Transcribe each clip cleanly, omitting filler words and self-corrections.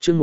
chương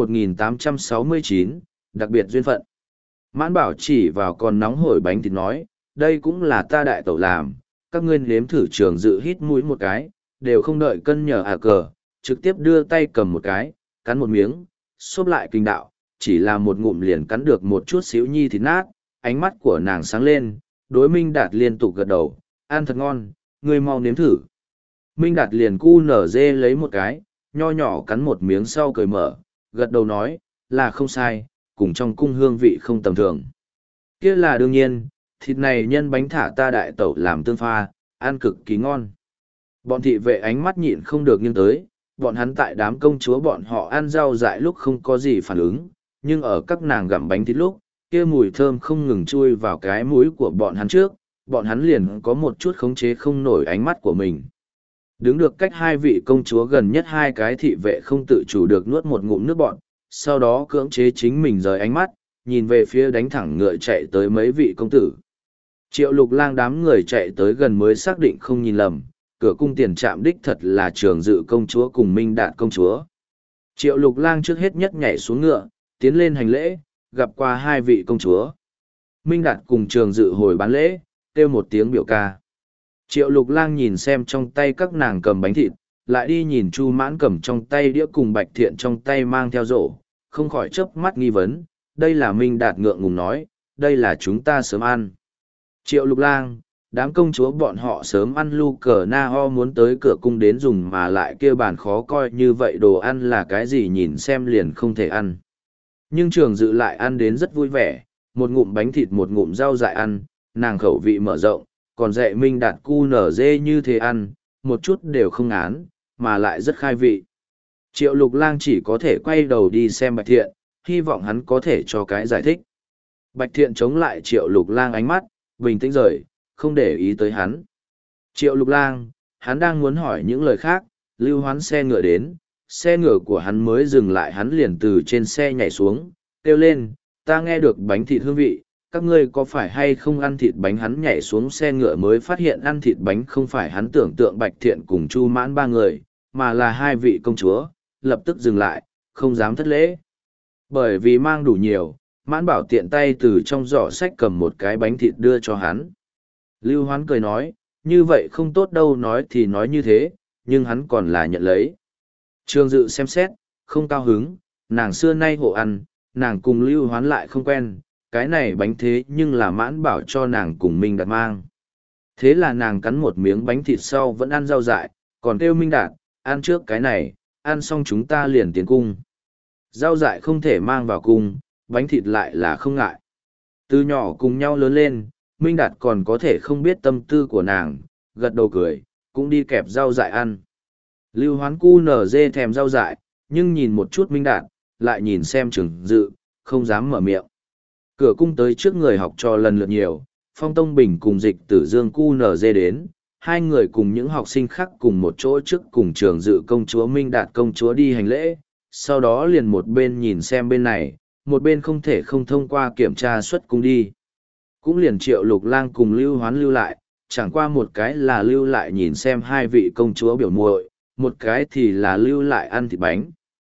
1869, đặc biệt duyên phận. Mãn Bảo chỉ vào còn nóng hổi bánh thịt nói, đây cũng là ta đại tẩu làm, các ngươi nếm thử. Trường Dự hít mũi một cái, đều không đợi cân nhờ cờ, trực tiếp đưa tay cầm một cái, cắn một miếng, xốp lại kinh đạo, chỉ là một ngụm liền cắn được một chút xíu nhi thịt nát, ánh mắt của nàng sáng lên, đối Minh Đạt liên tục gật đầu, ăn thật ngon, ngươi mau nếm thử. Minh Đạt liền cu nở dê lấy một cái, nho nhỏ cắn một miếng sau cười mở, gật đầu nói, là không sai, cùng trong cung hương vị không tầm thường. Kia là đương nhiên, thịt này nhân bánh thả ta đại tẩu làm tương pha, ăn cực kỳ ngon. Bọn thị vệ ánh mắt nhịn không được nghiêng tới, bọn hắn tại đám công chúa bọn họ ăn rau dại lúc không có gì phản ứng, nhưng ở các nàng gặm bánh thịt lúc, kia mùi thơm không ngừng chui vào cái mũi của bọn hắn trước, bọn hắn liền có một chút khống chế không nổi ánh mắt của mình. Đứng được cách hai vị công chúa gần nhất, hai cái thị vệ không tự chủ được nuốt một ngụm nước bọn, sau đó cưỡng chế chính mình rời ánh mắt, nhìn về phía đánh thẳng ngựa chạy tới mấy vị công tử. Triệu Lục Lang đám người chạy tới gần mới xác định không nhìn lầm, cửa cung tiền trạm đích thật là Trường Dự công chúa cùng Minh Đạt công chúa. Triệu Lục Lang trước hết nhất nhảy xuống ngựa, tiến lên hành lễ, gặp qua hai vị công chúa. Minh Đạt cùng Trường Dự hồi bán lễ, kêu một tiếng biểu ca. Triệu Lục Lang nhìn xem trong tay các nàng cầm bánh thịt, lại đi nhìn Chu Mãn cầm trong tay đĩa cùng Bạch Thiện trong tay mang theo rổ, không khỏi chớp mắt nghi vấn, đây là Minh Đạt ngượng ngùng nói, đây là chúng ta sớm ăn. Triệu Lục Lang, đám công chúa bọn họ sớm ăn lu cờ na ho muốn tới cửa cung đến dùng mà lại kêu bàn khó coi như vậy, đồ ăn là cái gì nhìn xem liền không thể ăn. Nhưng Trường Dự lại ăn đến rất vui vẻ, một ngụm bánh thịt một ngụm rau dại ăn, nàng khẩu vị mở rộng, còn dạy Minh Đạt cu nở dê như thế ăn, một chút đều không ngán, mà lại rất khai vị. Triệu Lục Lang chỉ có thể quay đầu đi xem Bạch Thiện, hy vọng hắn có thể cho cái giải thích. Bạch Thiện chống lại Triệu Lục Lang ánh mắt, bình tĩnh rời, không để ý tới hắn. Triệu Lục Lang, hắn đang muốn hỏi những lời khác, Lưu Hoán xe ngựa đến, xe ngựa của hắn mới dừng lại hắn liền từ trên xe nhảy xuống, kêu lên, ta nghe được bánh thịt hương vị, các ngươi có phải hay không ăn thịt bánh? Hắn nhảy xuống xe ngựa mới phát hiện ăn thịt bánh không phải hắn tưởng tượng Bạch Thiện cùng Chu Mãn ba người, mà là hai vị công chúa, lập tức dừng lại, không dám thất lễ. Bởi vì mang đủ nhiều, Mãn Bảo tiện tay từ trong giỏ sách cầm một cái bánh thịt đưa cho hắn. Lưu Hoán cười nói, như vậy không tốt đâu, nói thì nói như thế, nhưng hắn còn là nhận lấy. Trường Dự xem xét, không cao hứng, nàng xưa nay hộ ăn, nàng cùng Lưu Hoán lại không quen, cái này bánh thế nhưng là Mãn Bảo cho nàng cùng Minh Đạt mang. Thế là nàng cắn một miếng bánh thịt sau vẫn ăn rau dại, còn kêu Minh Đạt, ăn trước cái này, ăn xong chúng ta liền tiến cung. Rau dại không thể mang vào cung, bánh thịt lại là không ngại. Từ nhỏ cùng nhau lớn lên, Minh Đạt còn có thể không biết tâm tư của nàng, gật đầu cười, cũng đi kẹp rau dại ăn. Lưu Hoán cu nở dê thèm rau dại, nhưng nhìn một chút Minh Đạt, lại nhìn xem Trường Dự, không dám mở miệng. Cửa cung tới trước người học trò lần lượt nhiều, Phong Tông Bình cùng Dịch Tử Dương cu nở dê đến, hai người cùng những học sinh khác cùng một chỗ trước cùng Trường Dự công chúa Minh Đạt công chúa đi hành lễ, sau đó liền một bên nhìn xem bên này, một bên không thể không thông qua kiểm tra xuất cung đi. Cũng liền Triệu Lục Lang cùng Lưu Hoán lưu lại, chẳng qua một cái là lưu lại nhìn xem hai vị công chúa biểu muội, một cái thì là lưu lại ăn thịt bánh.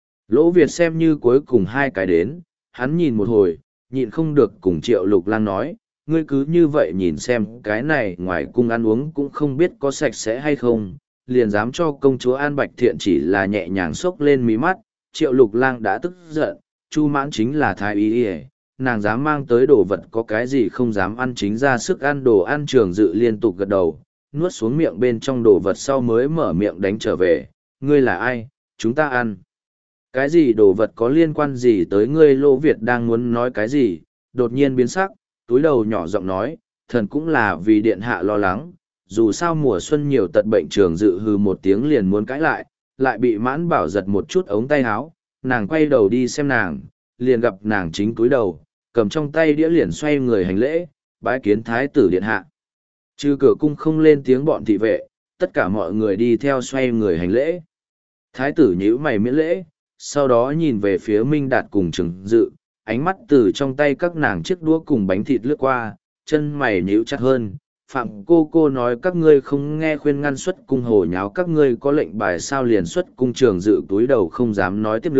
Lỗ Việt xem như cuối cùng hai cái đến, hắn nhìn một hồi, nhịn không được cùng Triệu Lục Lang nói, ngươi cứ như vậy nhìn xem cái này ngoài cung ăn uống cũng không biết có sạch sẽ hay không, liền dám cho công chúa An Bạch Thiện chỉ là nhẹ nhàng xốc lên mí mắt. Triệu Lục Lang đã tức giận, Chu Mãn chính là thái y y, nàng dám mang tới đồ vật có cái gì không dám ăn, chính ra sức ăn đồ ăn. Trường Dự liên tục gật đầu, nuốt xuống miệng bên trong đồ vật sau mới mở miệng đánh trở về, ngươi là ai, chúng ta ăn. Cái gì đồ vật có liên quan gì tới ngươi? Lỗ Việt đang muốn nói cái gì, đột nhiên biến sắc, túi đầu nhỏ giọng nói, thần cũng là vì điện hạ lo lắng, dù sao mùa xuân nhiều tật bệnh. Trường Dự hừ một tiếng liền muốn cãi lại bị Mãn Bảo giật một chút ống tay áo, nàng quay đầu đi xem nàng, liền gặp nàng chính túi đầu, cầm trong tay đĩa liền xoay người hành lễ, bái kiến thái tử điện hạ. Trừ cửa cung không lên tiếng bọn thị vệ, tất cả mọi người đi theo xoay người hành lễ. Thái tử nhíu mày miễn lễ, sau đó nhìn về phía Minh Đạt cùng Trường Dự, ánh mắt từ trong tay các nàng chiếc đũa cùng bánh thịt lướt qua, chân mày nhíu chặt hơn. Phạm cô nói các ngươi không nghe khuyên ngăn xuất cung, hồ nháo các ngươi có lệnh bài sao liền xuất cung. Trường Dự túi đầu không dám nói tiếp nữa,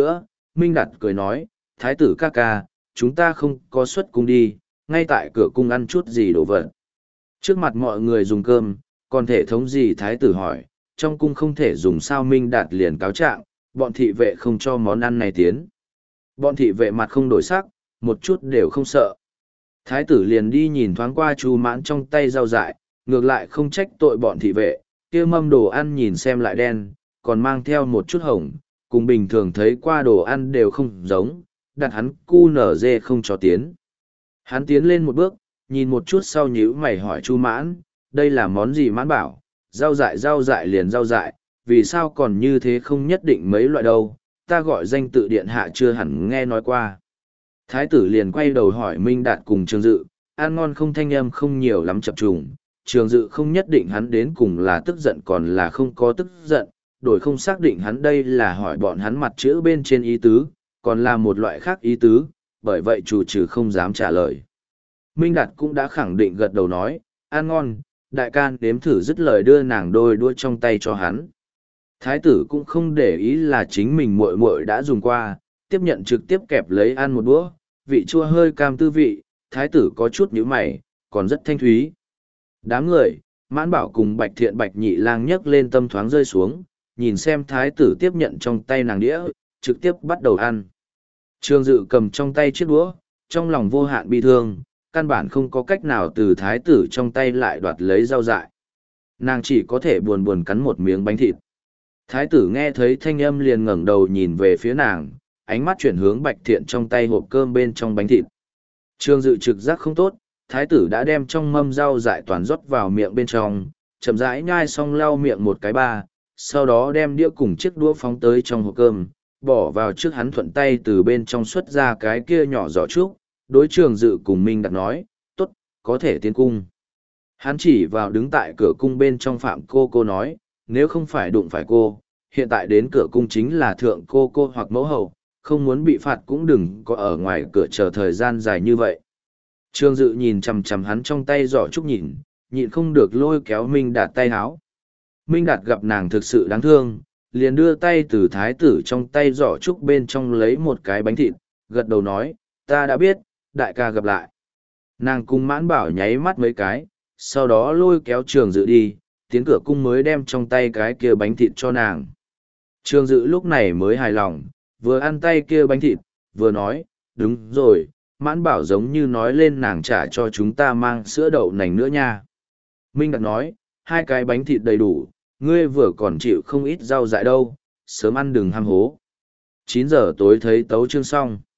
Minh Đạt cười nói, thái tử ca ca, chúng ta không có xuất cung đi, ngay tại cửa cung ăn chút gì đồ vật. Trước mặt mọi người dùng cơm, còn thể thống gì thái tử hỏi, trong cung không thể dùng sao. Minh Đạt liền cáo trạng, bọn thị vệ không cho món ăn này tiến. Bọn thị vệ mặt không đổi sắc, một chút đều không sợ. Thái tử liền đi nhìn thoáng qua Chu Mãn trong tay rau dại, ngược lại không trách tội bọn thị vệ, kia mâm đồ ăn nhìn xem lại đen, còn mang theo một chút hồng, cùng bình thường thấy qua đồ ăn đều không giống, đặt hắn cu nở dê không cho tiến. Hắn tiến lên một bước, nhìn một chút sau nhíu mày hỏi Chu Mãn, đây là món gì? Mãn bảo, rau dại liền rau dại, vì sao còn như thế không nhất định mấy loại đâu, ta gọi danh tự điện hạ chưa hẳn nghe nói qua. Thái tử liền quay đầu hỏi Minh Đạt cùng Trường Dự, ăn ngon không, thanh âm không nhiều lắm chập trùng. Trường Dự không nhất định hắn đến cùng là tức giận còn là không có tức giận, đổi không xác định hắn đây là hỏi bọn hắn mặt chữ bên trên ý tứ, còn là một loại khác ý tứ, bởi vậy chủ trừ không dám trả lời. Minh Đạt cũng đã khẳng định gật đầu nói, ăn ngon, đại can đếm thử dứt lời đưa nàng đôi đũa trong tay cho hắn. Thái tử cũng không để ý là chính mình muội muội đã dùng qua, tiếp nhận trực tiếp kẹp lấy ăn một đũa, vị chua hơi cam tư vị, thái tử có chút nhíu mày, còn rất thanh thúy. Đám người, Mãn Bảo cùng Bạch Thiện Bạch Nhị Lang nhấc lên tâm thoáng rơi xuống, nhìn xem thái tử tiếp nhận trong tay nàng đĩa, trực tiếp bắt đầu ăn. Trương Dự cầm trong tay chiếc đũa, trong lòng vô hạn bi thương, căn bản không có cách nào từ thái tử trong tay lại đoạt lấy rau dại. Nàng chỉ có thể buồn buồn cắn một miếng bánh thịt. Thái tử nghe thấy thanh âm liền ngẩng đầu nhìn về phía nàng, ánh mắt chuyển hướng Bạch Thiện trong tay hộp cơm bên trong bánh thịt. Trương Dự trực giác không tốt, thái tử đã đem trong mâm rau dại toàn rót vào miệng bên trong, chậm rãi nhai xong lau miệng một cái ba, sau đó đem đĩa cùng chiếc đũa phóng tới trong hộp cơm, bỏ vào trước hắn, thuận tay từ bên trong xuất ra cái kia nhỏ giỏ trúc, đối Trường Dự cùng Minh Đạt nói, tốt, có thể tiến cung. Hắn chỉ vào đứng tại cửa cung bên trong Phạm cô nói, nếu không phải đụng phải cô, hiện tại đến cửa cung chính là thượng cô hoặc mẫu hậu, không muốn bị phạt cũng đừng có ở ngoài cửa chờ thời gian dài như vậy. Trương Dự nhìn chằm chằm hắn trong tay giỏ trúc nhịn không được lôi kéo Minh Đạt tay háo. Minh Đạt gặp nàng thực sự đáng thương, liền đưa tay từ thái tử trong tay giỏ trúc bên trong lấy một cái bánh thịt, gật đầu nói, ta đã biết, đại ca gặp lại. Nàng cùng Mãn Bảo nháy mắt mấy cái, sau đó lôi kéo Trường Dự đi, tiến cửa cung mới đem trong tay cái kia bánh thịt cho nàng. Trường Dự lúc này mới hài lòng, vừa ăn tay kia bánh thịt, vừa nói, đúng rồi, Mãn Bảo giống như nói lên nàng trả cho chúng ta mang sữa đậu nành nữa nha. Minh Đạt nói, 2 cái bánh thịt đầy đủ, ngươi vừa còn chịu không ít rau dại đâu, sớm ăn đừng ham hố. 9 giờ tối thấy tấu chương xong.